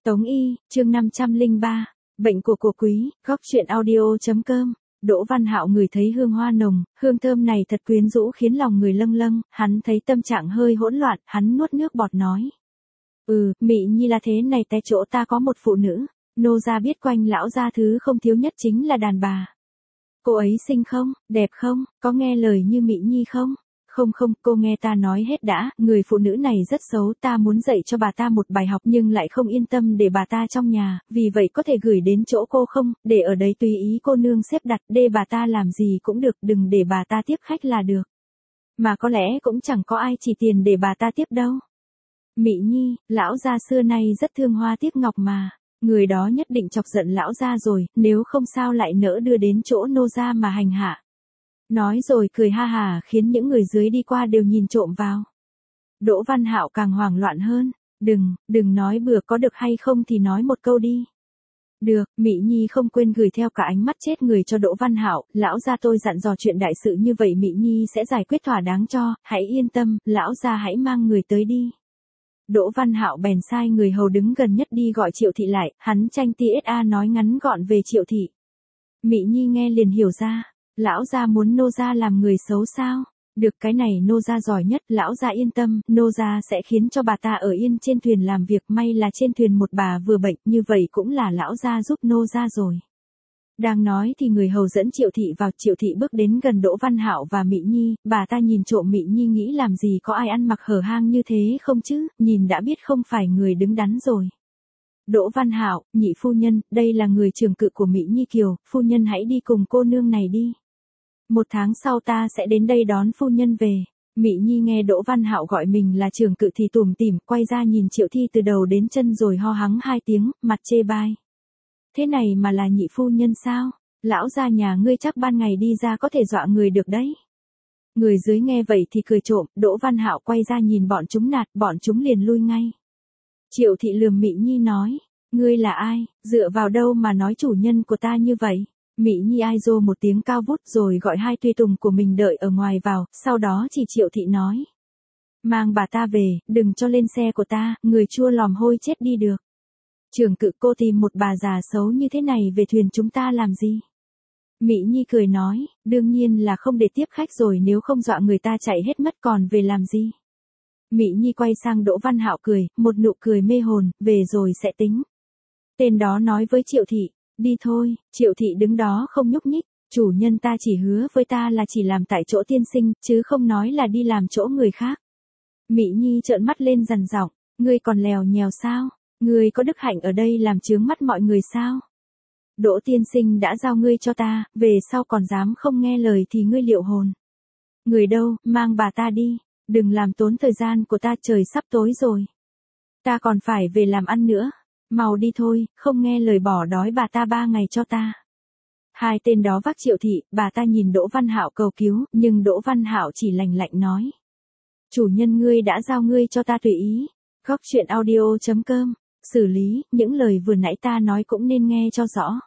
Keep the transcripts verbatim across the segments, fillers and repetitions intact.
Tống Y, chương năm trăm lẻ ba, bệnh của của quý, góc truyện audio.com. Đỗ Văn Hạo ngửi thấy hương hoa nồng, hương thơm này thật quyến rũ khiến lòng người lâng lâng, hắn thấy tâm trạng hơi hỗn loạn, hắn nuốt nước bọt nói. Ừ, Mị Nhi là thế này, té chỗ ta có một phụ nữ, nô gia biết quanh lão gia thứ không thiếu nhất chính là đàn bà. Cô ấy xinh không, đẹp không, có nghe lời như Mị Nhi không? Không không, cô nghe ta nói hết đã, người phụ nữ này rất xấu, ta muốn dạy cho bà ta một bài học nhưng lại không yên tâm để bà ta trong nhà, vì vậy có thể gửi đến chỗ cô không, để ở đấy tùy ý cô nương xếp đặt, để bà ta làm gì cũng được, đừng để bà ta tiếp khách là được. Mà có lẽ cũng chẳng có ai chỉ tiền để bà ta tiếp đâu. Mị Nhi, lão gia xưa nay rất thương hoa tiếc ngọc mà, người đó nhất định chọc giận lão gia rồi, nếu không sao lại nỡ đưa đến chỗ nô gia mà hành hạ. Nói rồi cười ha hà khiến những người dưới đi qua đều nhìn trộm vào. Đỗ Văn Hạo càng hoảng loạn hơn, đừng, đừng nói bừa, có được hay không thì nói một câu đi. Được, Mị Nhi không quên gửi theo cả ánh mắt chết người cho Đỗ Văn Hạo, lão gia tôi dặn dò chuyện đại sự như vậy Mị Nhi sẽ giải quyết thỏa đáng cho, hãy yên tâm, lão gia hãy mang người tới đi. Đỗ Văn Hạo bèn sai người hầu đứng gần nhất đi gọi Triệu Thị lại, hắn tranh tsa nói ngắn gọn về Triệu Thị. Mị Nhi nghe liền hiểu ra. Lão gia muốn nô gia làm người xấu sao? Được, cái này nô gia giỏi nhất, lão gia yên tâm, nô gia sẽ khiến cho bà ta ở yên trên thuyền làm việc, may là trên thuyền một bà vừa bệnh, như vậy cũng là lão gia giúp nô gia rồi. Đang nói thì người hầu dẫn Triệu Thị vào, Triệu Thị bước đến gần Đỗ Văn Hạo và Mị Nhi, bà ta nhìn trộm Mị Nhi nghĩ làm gì có ai ăn mặc hở hang như thế không chứ, nhìn đã biết không phải người đứng đắn rồi. Đỗ Văn Hạo, nhị phu nhân, đây là người trưởng cự của Mị Nhi Kiều, phu nhân hãy đi cùng cô nương này đi. Một tháng sau ta sẽ đến đây đón phu nhân về. Mị Nhi nghe Đỗ Văn Hạo gọi mình là trưởng cự thì tủm tỉm, quay ra nhìn Triệu Thi từ đầu đến chân rồi ho hắng hai tiếng, mặt chê bai. Thế này mà là nhị phu nhân sao? Lão gia nhà ngươi chắc ban ngày đi ra có thể dọa người được đấy. Người dưới nghe vậy thì cười trộm, Đỗ Văn Hạo quay ra nhìn bọn chúng nạt, bọn chúng liền lui ngay. Triệu Thị lườm Mị Nhi nói, ngươi là ai, dựa vào đâu mà nói chủ nhân của ta như vậy? Mị Nhi ai rô một tiếng cao vút rồi gọi hai tùy tùng của mình đợi ở ngoài vào, sau đó chỉ Triệu Thị nói. Mang bà ta về, đừng cho lên xe của ta, người chua lòm hôi chết đi được. Trưởng cự, cô tìm một bà già xấu như thế này về thuyền chúng ta làm gì? Mị Nhi cười nói, đương nhiên là không để tiếp khách rồi, nếu không dọa người ta chạy hết mất còn về làm gì? Mị Nhi quay sang Đỗ Văn Hạo cười, một nụ cười mê hồn, về rồi sẽ tính. Tên đó nói với Triệu Thị. Đi thôi, Triệu Thị đứng đó không nhúc nhích, chủ nhân ta chỉ hứa với ta là chỉ làm tại chỗ tiên sinh, chứ không nói là đi làm chỗ người khác. Mị Nhi trợn mắt lên dằn giọng, ngươi còn lèo nhèo sao? Ngươi có đức hạnh ở đây làm chướng mắt mọi người sao? Đỗ tiên sinh đã giao ngươi cho ta, về sau còn dám không nghe lời thì ngươi liệu hồn. Người đâu, mang bà ta đi, đừng làm tốn thời gian của ta, trời sắp tối rồi. Ta còn phải về làm ăn nữa. Mau đi thôi, không nghe lời bỏ đói bà ta ba ngày cho ta. Hai tên đó vác Triệu Thị, bà ta nhìn Đỗ Văn Hạo cầu cứu, nhưng Đỗ Văn Hạo chỉ lạnh lạnh nói. Chủ nhân ngươi đã giao ngươi cho ta tùy ý. Góc truyện audio.com, xử lý, những lời vừa nãy ta nói cũng nên nghe cho rõ.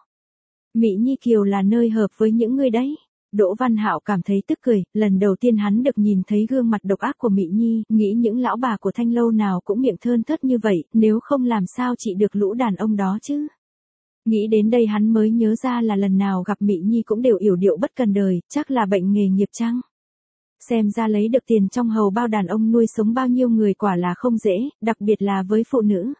Mị Nhi Kiều là nơi hợp với những ngươi đấy. Đỗ Văn Hạo cảm thấy tức cười, lần đầu tiên hắn được nhìn thấy gương mặt độc ác của Mị Nhi, nghĩ những lão bà của Thanh Lâu nào cũng miệng thơn thớt như vậy, nếu không làm sao trị được lũ đàn ông đó chứ. Nghĩ đến đây hắn mới nhớ ra là lần nào gặp Mị Nhi cũng đều yểu điệu bất cần đời, chắc là bệnh nghề nghiệp chăng. Xem ra lấy được tiền trong hầu bao đàn ông nuôi sống bao nhiêu người quả là không dễ, đặc biệt là với phụ nữ.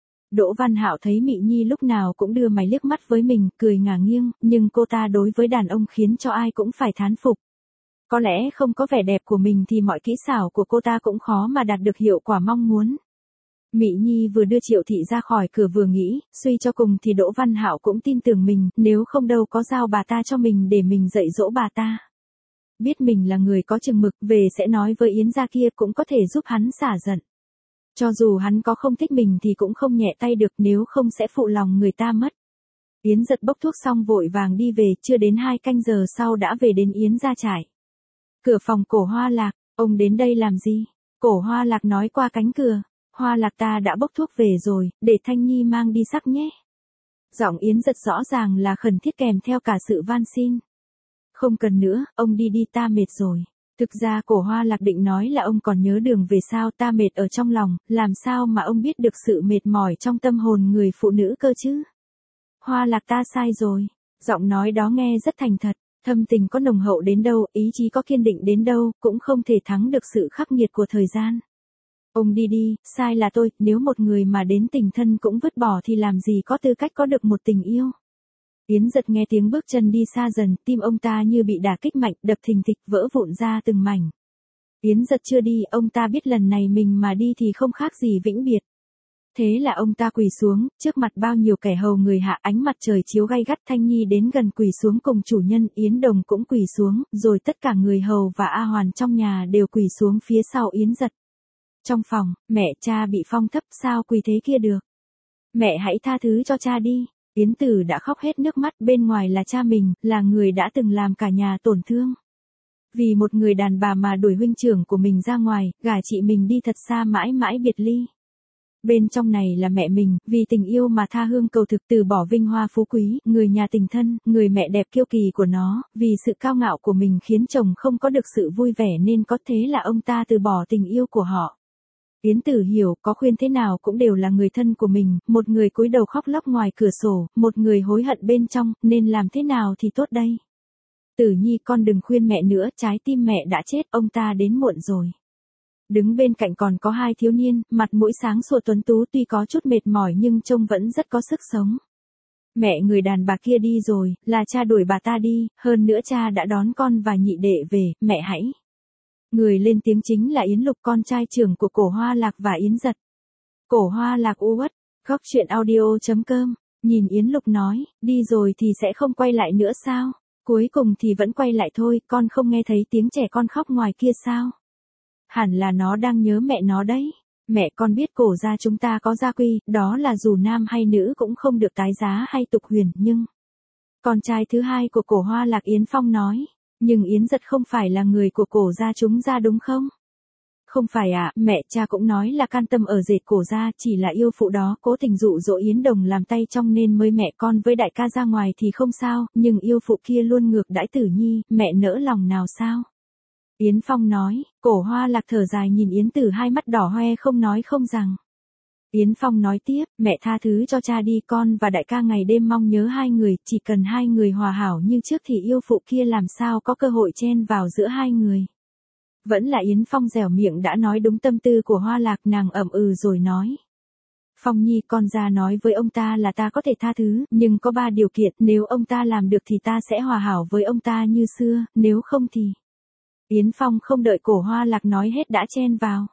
Đỗ Văn Hạo thấy Mị Nhi lúc nào cũng đưa mày liếc mắt với mình, cười ngả nghiêng, nhưng cô ta đối với đàn ông khiến cho ai cũng phải thán phục. Có lẽ không có vẻ đẹp của mình thì mọi kỹ xảo của cô ta cũng khó mà đạt được hiệu quả mong muốn. Mị Nhi vừa đưa Triệu Thị ra khỏi cửa vừa nghĩ, suy cho cùng thì Đỗ Văn Hạo cũng tin tưởng mình, nếu không đâu có giao bà ta cho mình để mình dạy dỗ bà ta. Biết mình là người có chừng mực, về sẽ nói với Yến gia kia cũng có thể giúp hắn xả giận. Cho dù hắn có không thích mình thì cũng không nhẹ tay được, nếu không sẽ phụ lòng người ta mất. Yến giật bốc thuốc xong vội vàng đi về, chưa đến hai canh giờ sau đã về đến Yến gia trại. Cửa phòng Cổ Hoa Lạc, ông đến đây làm gì? Cổ Hoa Lạc nói qua cánh cửa, Hoa Lạc ta đã bốc thuốc về rồi, để Thanh Nhi mang đi sắc nhé. Giọng Yến giật rõ ràng là khẩn thiết kèm theo cả sự van xin. Không cần nữa, ông đi đi, ta mệt rồi. Thực ra Cổ Hoa Lạc định nói là ông còn nhớ đường về sao, ta mệt ở trong lòng, làm sao mà ông biết được sự mệt mỏi trong tâm hồn người phụ nữ cơ chứ? Hoa Lạc ta sai rồi. Giọng nói đó nghe rất thành thật, thâm tình có nồng hậu đến đâu, ý chí có kiên định đến đâu, cũng không thể thắng được sự khắc nghiệt của thời gian. Ông đi đi, sai là tôi, nếu một người mà đến tình thân cũng vứt bỏ thì làm gì có tư cách có được một tình yêu. Yến Giật nghe tiếng bước chân đi xa dần, tim ông ta như bị đả kích mạnh, đập thình thịch, vỡ vụn ra từng mảnh. Yến Giật chưa đi, ông ta biết lần này mình mà đi thì không khác gì vĩnh biệt. Thế là ông ta quỳ xuống, trước mặt bao nhiêu kẻ hầu người hạ, ánh mặt trời chiếu gay gắt. Thanh Nhi đến gần quỳ xuống cùng chủ nhân, Yến Đồng cũng quỳ xuống, rồi tất cả người hầu và A Hoàn trong nhà đều quỳ xuống phía sau Yến Giật. Trong phòng, mẹ cha bị phong thấp, sao quỳ thế kia được? Mẹ hãy tha thứ cho cha đi. Yến Tử đã khóc hết nước mắt, bên ngoài là cha mình, là người đã từng làm cả nhà tổn thương. Vì một người đàn bà mà đuổi huynh trưởng của mình ra ngoài, gả chị mình đi thật xa mãi mãi biệt ly. Bên trong này là mẹ mình, vì tình yêu mà tha hương cầu thực, từ bỏ vinh hoa phú quý, người nhà tình thân, người mẹ đẹp kiêu kỳ của nó, vì sự cao ngạo của mình khiến chồng không có được sự vui vẻ nên có thế là ông ta từ bỏ tình yêu của họ. Yến Tử hiểu, có khuyên thế nào cũng đều là người thân của mình, một người cúi đầu khóc lóc ngoài cửa sổ, một người hối hận bên trong, nên làm thế nào thì tốt đây? Tử Nhi, con đừng khuyên mẹ nữa, trái tim mẹ đã chết, ông ta đến muộn rồi. Đứng bên cạnh còn có hai thiếu niên, mặt mũi sáng sủa tuấn tú, tuy có chút mệt mỏi nhưng trông vẫn rất có sức sống. Mẹ người đàn bà kia đi rồi, là cha đuổi bà ta đi, hơn nữa cha đã đón con và nhị đệ về, mẹ hãy. Người lên tiếng chính là Yến Lục, con trai trưởng của Cổ Hoa Lạc và Yến Giật. Cổ Hoa Lạc u uất, góc truyện audio chấm com, nhìn Yến Lục nói, đi rồi thì sẽ không quay lại nữa sao? Cuối cùng thì vẫn quay lại thôi, con không nghe thấy tiếng trẻ con khóc ngoài kia sao? Hẳn là nó đang nhớ mẹ nó đấy. Mẹ con biết Cổ gia chúng ta có gia quy, đó là dù nam hay nữ cũng không được tái giá hay tục huyền, nhưng... Con trai thứ hai của Cổ Hoa Lạc, Yến Phong nói, nhưng Yến Giật không phải là người của Cổ gia chúng ra đúng không? Không phải ạ, à, mẹ cha cũng nói là can tâm ở dệt Cổ gia, chỉ là yêu phụ đó cố tình dụ dỗ Yến Đồng làm tay trong nên mới mẹ con với đại ca ra ngoài thì không sao, nhưng yêu phụ kia luôn ngược đãi Tử Nhi, mẹ nỡ lòng nào sao? Yến Phong nói. Cổ Hoa Lạc thở dài nhìn Yến Tử, hai mắt đỏ hoe không nói không rằng. Yến Phong nói tiếp, mẹ tha thứ cho cha đi, con và đại ca ngày đêm mong nhớ hai người, chỉ cần hai người hòa hảo như trước thì yêu phụ kia làm sao có cơ hội chen vào giữa hai người. Vẫn là Yến Phong dẻo miệng đã nói đúng tâm tư của Hoa Lạc, nàng ậm ừ rồi nói. Phong Nhi, con ra nói với ông ta là ta có thể tha thứ, nhưng có ba điều kiện, nếu ông ta làm được thì ta sẽ hòa hảo với ông ta như xưa, nếu không thì... Yến Phong không đợi Cổ Hoa Lạc nói hết đã chen vào.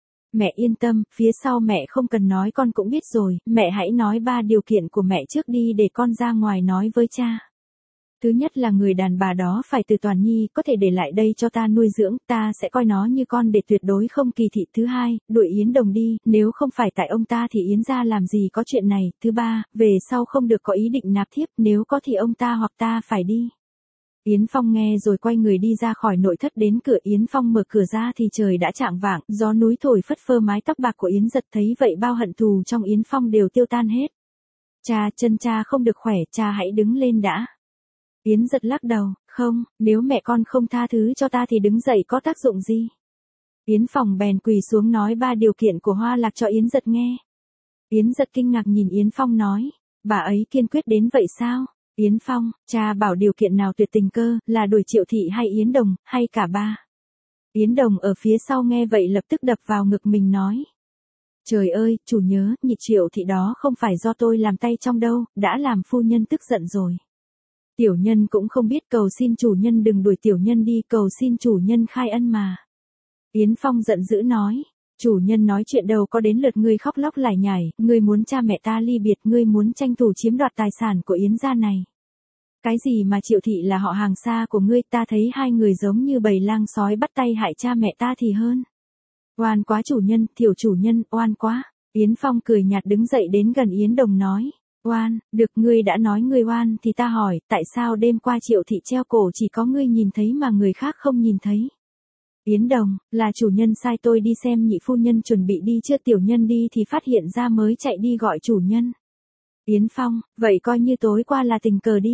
Mẹ yên tâm, phía sau mẹ không cần nói con cũng biết rồi, mẹ hãy nói ba điều kiện của mẹ trước đi để con ra ngoài nói với cha. Thứ nhất là người đàn bà đó phải từ Toàn Nhi, có thể để lại đây cho ta nuôi dưỡng, ta sẽ coi nó như con để tuyệt đối không kỳ thị. Thứ hai, đuổi Yến Đồng đi, nếu không phải tại ông ta thì Yến gia làm gì có chuyện này. Thứ ba, về sau không được có ý định nạp thiếp, nếu có thì ông ta hoặc ta phải đi. Yến Phong nghe rồi quay người đi ra khỏi nội thất, đến cửa Yến Phong mở cửa ra thì trời đã chạng vạng, gió núi thổi phất phơ mái tóc bạc của Yến Giật, thấy vậy bao hận thù trong Yến Phong đều tiêu tan hết. Cha, chân cha không được khỏe, cha hãy đứng lên đã. Yến Giật lắc đầu, không, nếu mẹ con không tha thứ cho ta thì đứng dậy có tác dụng gì. Yến Phong bèn quỳ xuống nói ba điều kiện của Hoa Lạc cho Yến Giật nghe. Yến Giật kinh ngạc nhìn Yến Phong nói, bà ấy kiên quyết đến vậy sao? Yến Phong, cha bảo điều kiện nào tuyệt tình cơ, là đuổi Triệu Thị hay Yến Đồng, hay cả ba? Yến Đồng ở phía sau nghe vậy lập tức đập vào ngực mình nói. Trời ơi, chủ nhớ, nhị Triệu Thị đó không phải do tôi làm tay trong đâu, đã làm phu nhân tức giận rồi. Tiểu nhân cũng không biết, cầu xin chủ nhân đừng đuổi tiểu nhân đi, cầu xin chủ nhân khai ân mà. Yến Phong giận dữ nói. Chủ nhân nói chuyện đâu có đến lượt ngươi khóc lóc lải nhải, ngươi muốn cha mẹ ta ly biệt, ngươi muốn tranh thủ chiếm đoạt tài sản của Yến gia này. Cái gì mà Triệu Thị là họ hàng xa của ngươi, ta thấy hai người giống như bầy lang sói bắt tay hại cha mẹ ta thì hơn. Oan quá chủ nhân, tiểu chủ nhân, oan quá. Yến Phong cười nhạt đứng dậy đến gần Yến Đồng nói. Oan, được, ngươi đã nói ngươi oan thì ta hỏi, tại sao đêm qua Triệu Thị treo cổ chỉ có ngươi nhìn thấy mà người khác không nhìn thấy? Yến Đồng, là chủ nhân sai tôi đi xem nhị phu nhân chuẩn bị đi chưa, tiểu nhân đi thì phát hiện ra mới chạy đi gọi chủ nhân. Yến Phong, vậy coi như tối qua là tình cờ đi.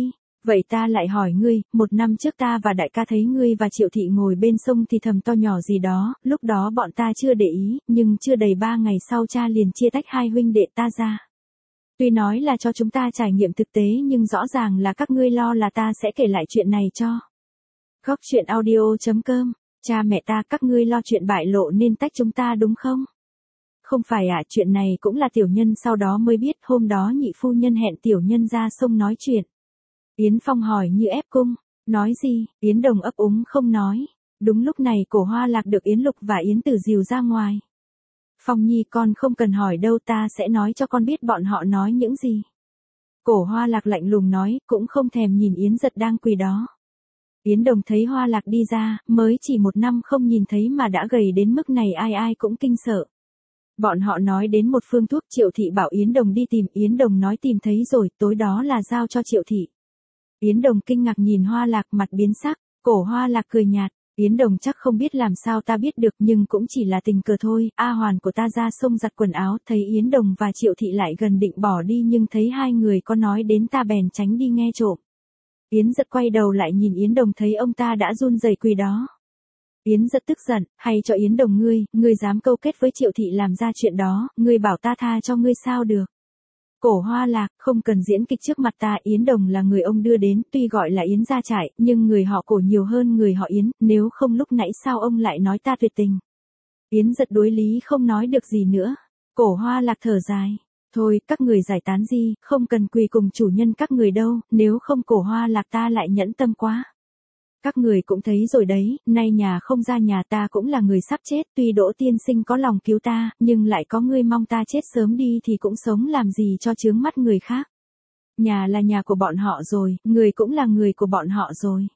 Vậy ta lại hỏi ngươi, một năm trước ta và đại ca thấy ngươi và Triệu thị ngồi bên sông thì thầm to nhỏ gì đó, lúc đó bọn ta chưa để ý, nhưng chưa đầy ba ngày sau cha liền chia tách hai huynh đệ ta ra. Tuy nói là cho chúng ta trải nghiệm thực tế nhưng rõ ràng là các ngươi lo là ta sẽ kể lại chuyện này cho. Góc truyện audio chấm com, cha mẹ ta các ngươi lo chuyện bại lộ nên tách chúng ta đúng không? Không phải ạ, à, chuyện này cũng là tiểu nhân sau đó mới biết, hôm đó nhị phu nhân hẹn tiểu nhân ra sông nói chuyện. Yến Phong hỏi như ép cung, nói gì, Yến Đồng ấp úng không nói. Đúng lúc này Cổ Hoa Lạc được Yến Lục và Yến Tử dìu ra ngoài. Phong Nhi con không cần hỏi đâu, ta sẽ nói cho con biết bọn họ nói những gì. Cổ Hoa Lạc lạnh lùng nói, cũng không thèm nhìn Yến Giật đang quỳ đó. Yến Đồng thấy Hoa Lạc đi ra, mới chỉ một năm không nhìn thấy mà đã gầy đến mức này, ai ai cũng kinh sợ. Bọn họ nói đến một phương thuốc, Triệu thị bảo Yến Đồng đi tìm, Yến Đồng nói tìm thấy rồi, tối đó là giao cho Triệu thị. Yến Đồng kinh ngạc nhìn Hoa Lạc, mặt biến sắc. Cổ Hoa Lạc cười nhạt, Yến Đồng chắc không biết làm sao ta biết được, nhưng cũng chỉ là tình cờ thôi. A Hoàn của ta ra sông giặt quần áo, thấy Yến Đồng và Triệu thị lại gần định bỏ đi nhưng thấy hai người có nói đến ta bèn tránh đi nghe trộm. Yến Giật quay đầu lại nhìn Yến Đồng thấy ông ta đã run rẩy quỳ đó. Yến Giật tức giận, hay cho Yến Đồng ngươi, ngươi dám câu kết với Triệu thị làm ra chuyện đó, ngươi bảo ta tha cho ngươi sao được. Cổ Hoa Lạc, không cần diễn kịch trước mặt ta, Yến Đồng là người ông đưa đến, tuy gọi là Yến gia trại, nhưng người họ Cổ nhiều hơn người họ Yến, nếu không lúc nãy sao ông lại nói ta tuyệt tình. Yến Giật đối lý không nói được gì nữa. Cổ Hoa Lạc thở dài, thôi, các người giải tán đi, không cần quỳ cùng chủ nhân các người đâu, nếu không Cổ Hoa Lạc ta lại nhẫn tâm quá. Các người cũng thấy rồi đấy, nay nhà không ra nhà, ta cũng là người sắp chết, tuy Đỗ tiên sinh có lòng cứu ta, nhưng lại có ngươi mong ta chết sớm đi thì cũng sống làm gì cho chướng mắt người khác. Nhà là nhà của bọn họ rồi, người cũng là người của bọn họ rồi.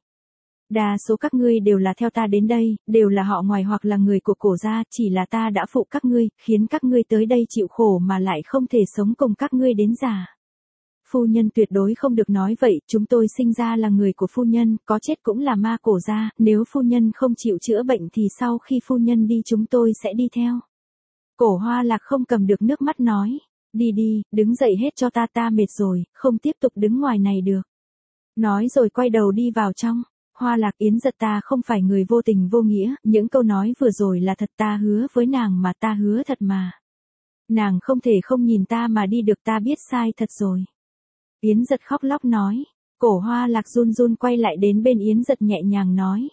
Đa số các ngươi đều là theo ta đến đây, đều là họ ngoài hoặc là người của Cổ gia, chỉ là ta đã phụ các ngươi, khiến các ngươi tới đây chịu khổ mà lại không thể sống cùng các ngươi đến già. Phu nhân tuyệt đối không được nói vậy, chúng tôi sinh ra là người của phu nhân, có chết cũng là ma Cổ gia, nếu phu nhân không chịu chữa bệnh thì sau khi phu nhân đi chúng tôi sẽ đi theo. Cổ Hoa Lạc không cầm được nước mắt nói, đi đi, đứng dậy hết cho ta, ta mệt rồi, không tiếp tục đứng ngoài này được. Nói rồi quay đầu đi vào trong. Hoa Lạc, Yến Giật ta không phải người vô tình vô nghĩa, những câu nói vừa rồi là thật, ta hứa với nàng mà, ta hứa thật mà. Nàng không thể không nhìn ta mà đi được, ta biết sai thật rồi. Yến Giật khóc lóc nói. Cổ Hoa Lạc run run quay lại đến bên Yến Giật nhẹ nhàng nói.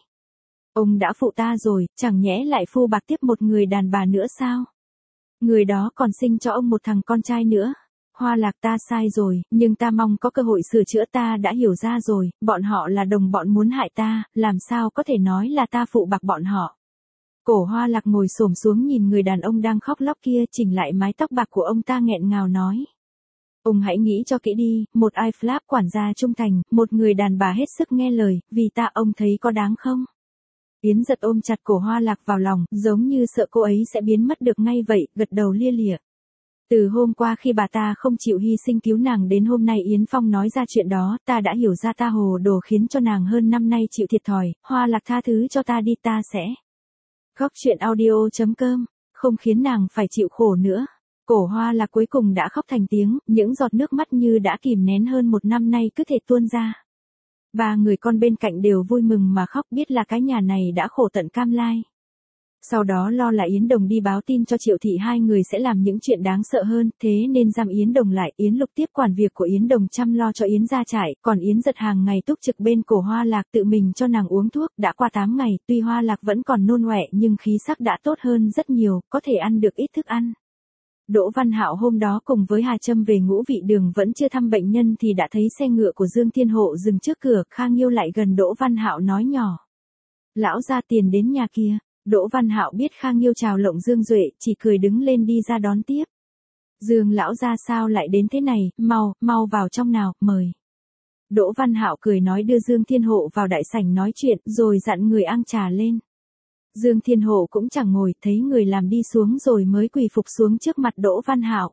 Ông đã phụ ta rồi, chẳng nhẽ lại phu bạc tiếp một người đàn bà nữa sao? Người đó còn sinh cho ông một thằng con trai nữa. Hoa Lạc, ta sai rồi, nhưng ta mong có cơ hội sửa chữa, ta đã hiểu ra rồi, bọn họ là đồng bọn muốn hại ta, làm sao có thể nói là ta phụ bạc bọn họ. Cổ Hoa Lạc ngồi xổm xuống nhìn người đàn ông đang khóc lóc kia, chỉnh lại mái tóc bạc của ông ta nghẹn ngào nói. Ông hãy nghĩ cho kỹ đi, một ai flap quản gia trung thành, một người đàn bà hết sức nghe lời, vì ta ông thấy có đáng không? Yến Giật ôm chặt Cổ Hoa Lạc vào lòng, giống như sợ cô ấy sẽ biến mất được ngay vậy, gật đầu lia lịa. Từ hôm qua khi bà ta không chịu hy sinh cứu nàng đến hôm nay Yến Phong nói ra chuyện đó, ta đã hiểu ra ta hồ đồ khiến cho nàng hơn năm nay chịu thiệt thòi, Hoa Lạc tha thứ cho ta đi, ta sẽ. Góc truyện audio chấm com, không khiến nàng phải chịu khổ nữa. Cổ Hoa Lạc cuối cùng đã khóc thành tiếng, những giọt nước mắt như đã kìm nén hơn một năm nay cứ thể tuôn ra. Ba người con bên cạnh đều vui mừng mà khóc, biết là cái nhà này đã khổ tận cam lai. Sau đó lo là Yến Đồng đi báo tin cho Triệu thị hai người sẽ làm những chuyện đáng sợ hơn, thế nên giam Yến Đồng lại, Yến Lục tiếp quản việc của Yến Đồng chăm lo cho Yến gia trại, còn Yến Giật hàng ngày túc trực bên Cổ Hoa Lạc tự mình cho nàng uống thuốc, đã qua tám ngày, tuy Hoa Lạc vẫn còn nôn ọe nhưng khí sắc đã tốt hơn rất nhiều, có thể ăn được ít thức ăn. Đỗ Văn Hạo hôm đó cùng với Hà Trâm về Ngũ Vị Đường vẫn chưa thăm bệnh nhân thì đã thấy xe ngựa của Dương Thiên Hộ dừng trước cửa, Khang Nghiêu lại gần Đỗ Văn Hạo nói nhỏ. Lão ra tiền đến nhà kia. Đỗ Văn Hạo biết Khang Nghiêu chào lộng Dương Duệ, chỉ cười đứng lên đi ra đón tiếp. Dương lão ra sao lại đến thế này, mau, mau vào trong nào, mời. Đỗ Văn Hạo cười nói đưa Dương Thiên Hộ vào đại sảnh nói chuyện, rồi dặn người ang trà lên. Dương Thiên Hộ cũng chẳng ngồi, thấy người làm đi xuống rồi mới quỳ phục xuống trước mặt Đỗ Văn Hạo.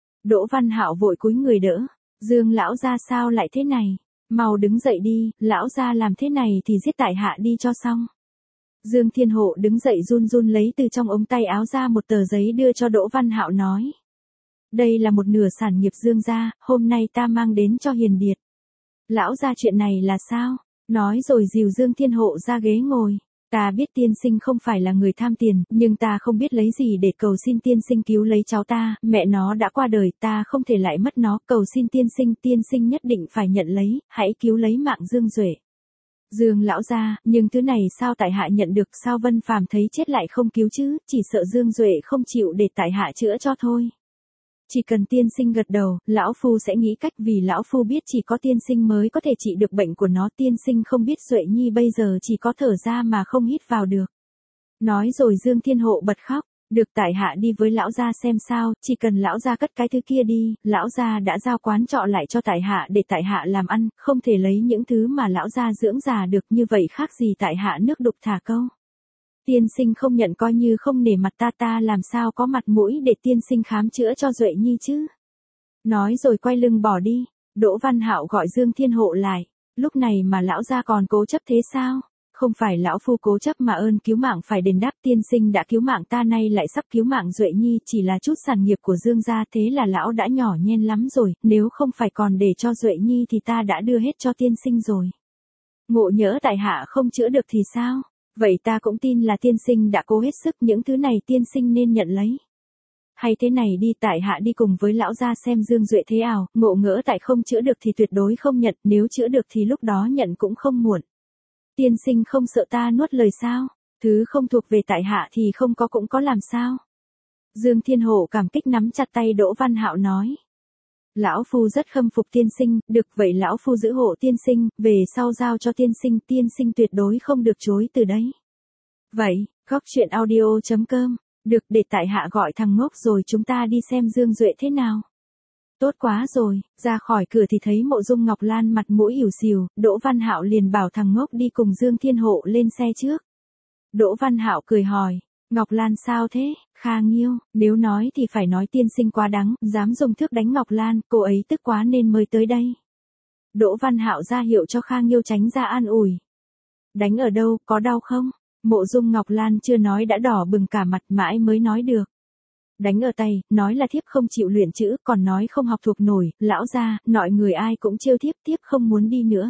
Đỗ Văn Hạo vội cúi người đỡ. Dương lão ra sao lại thế này, mau đứng dậy đi, lão ra làm thế này thì giết tại hạ đi cho xong. Dương Thiên Hộ đứng dậy run run lấy từ trong ống tay áo ra một tờ giấy đưa cho Đỗ Văn Hạo nói. Đây là một nửa sản nghiệp Dương gia, hôm nay ta mang đến cho Hiền Điệt. Lão gia chuyện này là sao? Nói rồi dìu Dương Thiên Hộ ra ghế ngồi. Ta biết tiên sinh không phải là người tham tiền, nhưng ta không biết lấy gì để cầu xin tiên sinh cứu lấy cháu ta, mẹ nó đã qua đời, ta không thể lại mất nó, cầu xin tiên sinh, tiên sinh nhất định phải nhận lấy, hãy cứu lấy mạng Dương Duệ. Dương lão gia, nhưng thứ này sao tại hạ nhận được, sao Vân Phàm thấy chết lại không cứu chứ, chỉ sợ Dương Duệ không chịu để tại hạ chữa cho thôi. Chỉ cần tiên sinh gật đầu, lão phu sẽ nghĩ cách, vì lão phu biết chỉ có tiên sinh mới có thể trị được bệnh của nó, tiên sinh không biết Duệ Nhi bây giờ chỉ có thở ra mà không hít vào được. Nói rồi Dương Thiên Hộ bật khóc, được tại hạ đi với lão gia xem sao, chỉ cần lão gia cất cái thứ kia đi, lão gia đã giao quán trọ lại cho tại hạ để tại hạ làm ăn, không thể lấy những thứ mà lão gia dưỡng già được, như vậy khác gì tại hạ nước đục thả câu. Tiên sinh không nhận coi như không nể mặt ta, ta làm sao có mặt mũi để tiên sinh khám chữa cho Duệ Nhi chứ. Nói rồi quay lưng bỏ đi. Đỗ Văn Hạo gọi Dương Thiên Hộ lại. Lúc này mà lão gia còn cố chấp thế sao? Không phải lão phu cố chấp mà ơn cứu mạng phải đền đáp, tiên sinh đã cứu mạng ta nay lại sắp cứu mạng Duệ Nhi, chỉ là chút sản nghiệp của Dương gia, thế là lão đã nhỏ nhen lắm rồi, nếu không phải còn để cho Duệ Nhi thì ta đã đưa hết cho tiên sinh rồi. Ngộ nhỡ tại hạ không chữa được thì sao? Vậy ta cũng tin là tiên sinh đã cố hết sức, những thứ này tiên sinh nên nhận lấy. Hay thế này đi, tại hạ đi cùng với lão gia xem Dương Duệ thế ảo, ngộ ngỡ tại không chữa được thì tuyệt đối không nhận, nếu chữa được thì lúc đó nhận cũng không muộn. Tiên sinh không sợ ta nuốt lời sao? Thứ không thuộc về tại hạ thì không có cũng có làm sao? Dương Thiên Hộ cảm kích nắm chặt tay Đỗ Văn Hạo nói. Lão phu rất khâm phục tiên sinh, được vậy lão phu giữ hộ tiên sinh, về sau giao cho tiên sinh, tiên sinh tuyệt đối không được chối từ đấy. Vậy, góc chuyện audio chấm com, được, để tại hạ gọi thằng ngốc rồi chúng ta đi xem Dương Duệ thế nào. Tốt quá rồi, ra khỏi cửa thì thấy Mộ Dung Ngọc Lan mặt mũi ỉu xìu, Đỗ Văn Hạo liền bảo thằng ngốc đi cùng Dương Thiên Hộ lên xe trước. Đỗ Văn Hạo cười hỏi, Ngọc Lan sao thế, Kha Nghiêu, nếu nói thì phải nói tiên sinh quá đáng, dám dùng thước đánh Ngọc Lan, cô ấy tức quá nên mới tới đây. Đỗ Văn Hạo ra hiệu cho Kha Nghiêu tránh ra an ủi. Đánh ở đâu, có đau không? Mộ Dung Ngọc Lan chưa nói đã đỏ bừng cả mặt, mãi mới nói được. Đánh ở tay, nói là thiếp không chịu luyện chữ, còn nói không học thuộc nổi, lão gia, nội người ai cũng trêu thiếp, thiếp không muốn đi nữa.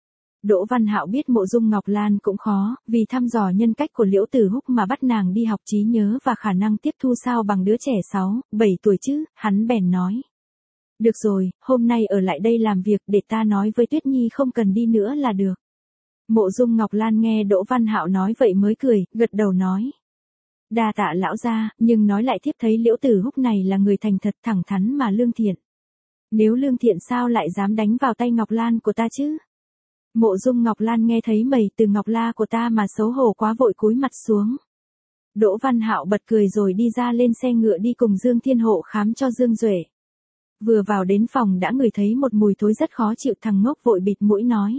Đỗ Văn Hạo biết Mộ Dung Ngọc Lan cũng khó, vì thăm dò nhân cách của Liễu Tử Húc mà bắt nàng đi học trí nhớ và khả năng tiếp thu sao bằng đứa trẻ sáu, bảy tuổi chứ, hắn bèn nói. Được rồi, hôm nay ở lại đây làm việc để ta nói với Tuyết Nhi không cần đi nữa là được. Mộ Dung Ngọc Lan nghe Đỗ Văn Hạo nói vậy mới cười, gật đầu nói. Đa tạ lão gia, nhưng nói lại thiếp thấy Liễu Tử Húc này là người thành thật, thẳng thắn mà lương thiện. Nếu lương thiện sao lại dám đánh vào tay Ngọc Lan của ta chứ? Mộ Dung Ngọc Lan nghe thấy mẩy từ Ngọc La của ta mà xấu hổ quá vội cúi mặt xuống. Đỗ Văn Hạo bật cười rồi đi ra lên xe ngựa đi cùng Dương Thiên Hộ khám cho Dương Duệ. Vừa vào đến phòng đã ngửi thấy một mùi thối rất khó chịu, thằng ngốc vội bịt mũi nói.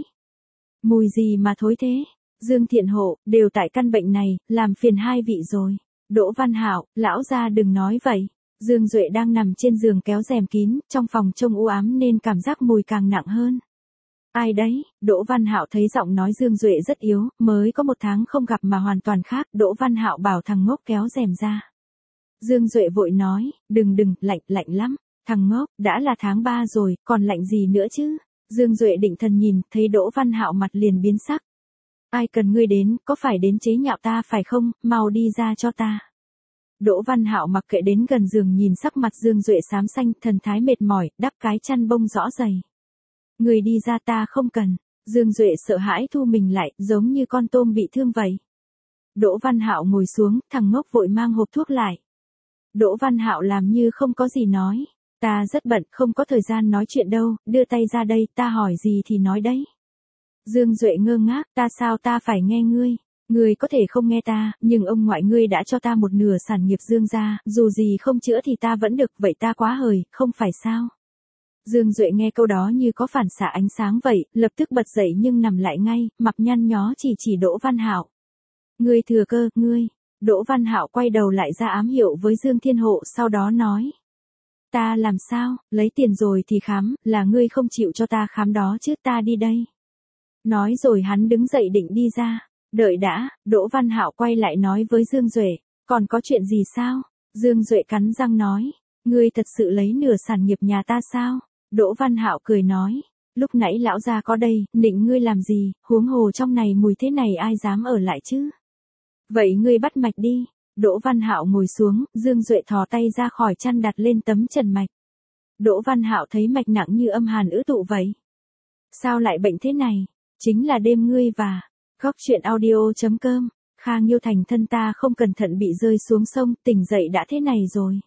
Mùi gì mà thối thế? Dương Thiện Hộ, đều tại căn bệnh này, làm phiền hai vị rồi. Đỗ Văn Hạo, lão gia đừng nói vậy. Dương Duệ đang nằm trên giường kéo rèm kín, trong phòng trông u ám nên cảm giác mùi càng nặng hơn. Ai đấy? Đỗ Văn Hạo thấy giọng nói Dương Duệ rất yếu, mới có một tháng không gặp mà hoàn toàn khác, Đỗ Văn Hạo bảo thằng ngốc kéo rèm ra. Dương Duệ vội nói, đừng đừng, lạnh, lạnh lắm. Thằng ngốc, đã là tháng ba rồi, còn lạnh gì nữa chứ? Dương Duệ định thần nhìn, thấy Đỗ Văn Hạo mặt liền biến sắc. Ai cần ngươi đến, có phải đến chế nhạo ta phải không, mau đi ra cho ta. Đỗ Văn Hạo mặc kệ đến gần giường nhìn sắc mặt Dương Duệ xám xanh, thần thái mệt mỏi, đắp cái chăn bông rõ dày. Người đi ra, ta không cần. Dương Duệ sợ hãi thu mình lại, giống như con tôm bị thương vậy. Đỗ Văn Hạo ngồi xuống, thằng ngốc vội mang hộp thuốc lại. Đỗ Văn Hạo làm như không có gì nói. Ta rất bận, không có thời gian nói chuyện đâu, đưa tay ra đây, ta hỏi gì thì nói đấy. Dương Duệ ngơ ngác, ta sao ta phải nghe ngươi? Ngươi có thể không nghe ta, nhưng ông ngoại ngươi đã cho ta một nửa sản nghiệp Dương gia, dù gì không chữa thì ta vẫn được, vậy ta quá hời, không phải sao? Dương Duệ nghe câu đó như có phản xạ ánh sáng vậy, lập tức bật dậy nhưng nằm lại ngay, mặt nhăn nhó chỉ chỉ Đỗ Văn Hạo. Ngươi thừa cơ, ngươi. Đỗ Văn Hạo quay đầu lại ra ám hiệu với Dương Thiên Hộ, sau đó nói. Ta làm sao, lấy tiền rồi thì khám, là ngươi không chịu cho ta khám đó chứ, ta đi đây. Nói rồi hắn đứng dậy định đi ra. Đợi đã, Đỗ Văn Hạo quay lại nói với Dương Duệ, còn có chuyện gì sao? Dương Duệ cắn răng nói, ngươi thật sự lấy nửa sản nghiệp nhà ta sao? Đỗ Văn Hạo cười nói, Lúc nãy lão gia có đây, nịnh ngươi làm gì, huống hồ trong này mùi thế này ai dám ở lại chứ. Vậy ngươi bắt mạch đi. Đỗ Văn Hạo ngồi xuống, Dương Duệ thò tay ra khỏi chăn đặt lên tấm trần mạch. Đỗ Văn Hạo thấy mạch nặng như âm hàn ứ tụ vậy. Sao lại bệnh thế này? Chính là đêm ngươi và... Góc truyện audio.com, Khang Nhiêu thành thân ta không cẩn thận bị rơi xuống sông, tỉnh dậy đã thế này rồi.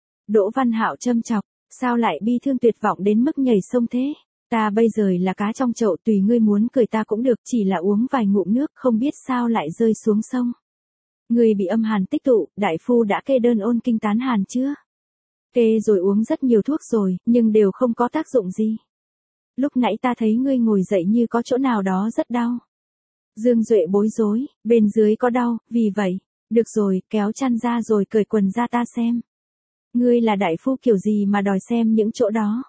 Đỗ Văn Hạo châm chọc, sao lại bi thương tuyệt vọng đến mức nhảy sông thế? Ta bây giờ là cá trong chậu, tùy ngươi muốn cười ta cũng được, chỉ là uống vài ngụm nước không biết sao lại rơi xuống sông. Ngươi bị âm hàn tích tụ, đại phu đã kê đơn ôn kinh tán hàn chưa? Kê rồi, uống rất nhiều thuốc rồi, nhưng đều không có tác dụng gì. Lúc nãy ta thấy ngươi ngồi dậy như có chỗ nào đó rất đau. Dương Duệ bối rối, bên dưới có đau, vì vậy, được rồi, kéo chăn ra rồi cởi quần ra ta xem. Ngươi là đại phu kiểu gì mà đòi xem những chỗ đó?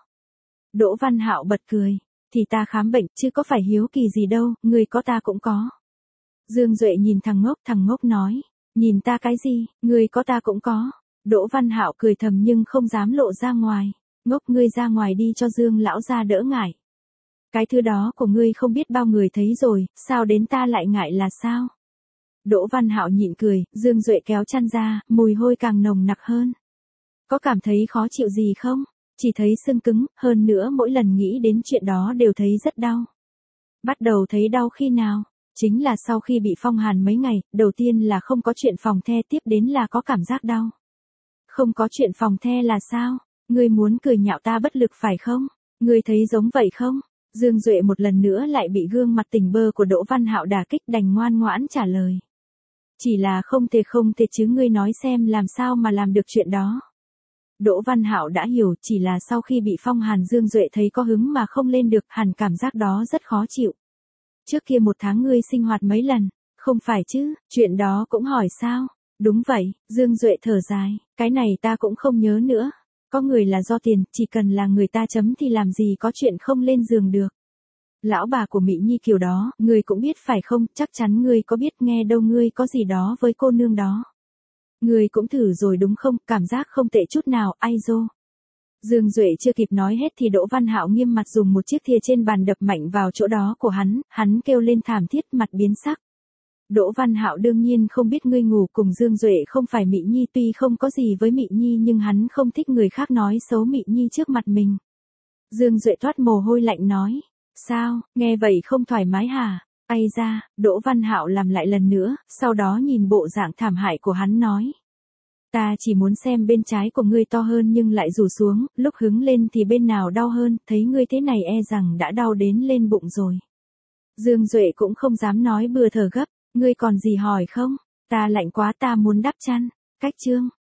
Đỗ Văn Hạo bật cười, thì ta khám bệnh chứ có phải hiếu kỳ gì đâu, ngươi có ta cũng có. Dương Duệ nhìn thằng ngốc, thằng ngốc nói, nhìn ta cái gì, ngươi có ta cũng có. Đỗ Văn Hạo cười thầm nhưng không dám lộ ra ngoài, ngốc ngươi ra ngoài đi cho Dương lão gia đỡ ngại. Cái thứ đó của ngươi không biết bao người thấy rồi, sao đến ta lại ngại là sao? Đỗ Văn Hạo nhịn cười, Dương Duệ kéo chăn ra, mùi hôi càng nồng nặc hơn. Có cảm thấy khó chịu gì không? Chỉ thấy xương cứng, hơn nữa mỗi lần nghĩ đến chuyện đó đều thấy rất đau. Bắt đầu thấy đau khi nào? Chính là sau khi bị phong hàn mấy ngày, đầu tiên là không có chuyện phòng the, tiếp đến là có cảm giác đau. Không có chuyện phòng the là sao? Ngươi muốn cười nhạo ta bất lực phải không? Ngươi thấy giống vậy không? Dương Duệ một lần nữa lại bị gương mặt tỉnh bơ của Đỗ Văn Hạo đả kích, đành ngoan ngoãn trả lời. Chỉ là không thể không thể chứ, ngươi nói xem làm sao mà làm được chuyện đó. Đỗ Văn Hạo đã hiểu, chỉ là sau khi bị phong hàn Dương Duệ thấy có hứng mà không lên được, hẳn cảm giác đó rất khó chịu. Trước kia một tháng ngươi sinh hoạt mấy lần, không phải chứ, chuyện đó cũng hỏi sao? Đúng vậy, Dương Duệ thở dài, cái này ta cũng không nhớ nữa. Có người là do tiền, chỉ cần là người ta chấm thì làm gì có chuyện không lên giường được. Lão bà của Mỹ Nhi kiểu đó, ngươi cũng biết phải không, chắc chắn ngươi có biết, nghe đâu ngươi có gì đó với cô nương đó. Ngươi cũng thử rồi đúng không, cảm giác không tệ chút nào, ai dô. Dương Duệ chưa kịp nói hết thì Đỗ Văn Hạo nghiêm mặt dùng một chiếc thìa trên bàn đập mạnh vào chỗ đó của hắn, hắn kêu lên thảm thiết, mặt biến sắc. Đỗ Văn Hạo đương nhiên không biết ngươi ngủ cùng Dương Duệ không phải Mỹ Nhi, tuy không có gì với Mỹ Nhi nhưng hắn không thích người khác nói xấu Mỹ Nhi trước mặt mình. Dương Duệ toát mồ hôi lạnh nói, sao, nghe vậy không thoải mái hả? Ai ra, Đỗ Văn Hạo làm lại lần nữa, sau đó nhìn bộ dạng thảm hại của hắn nói. Ta chỉ muốn xem bên trái của ngươi to hơn nhưng lại rủ xuống, lúc hứng lên thì bên nào đau hơn, thấy ngươi thế này e rằng đã đau đến lên bụng rồi. Dương Duệ cũng không dám nói bừa, thở gấp, ngươi còn gì hỏi không? Ta lạnh quá, ta muốn đắp chăn. Cách chương.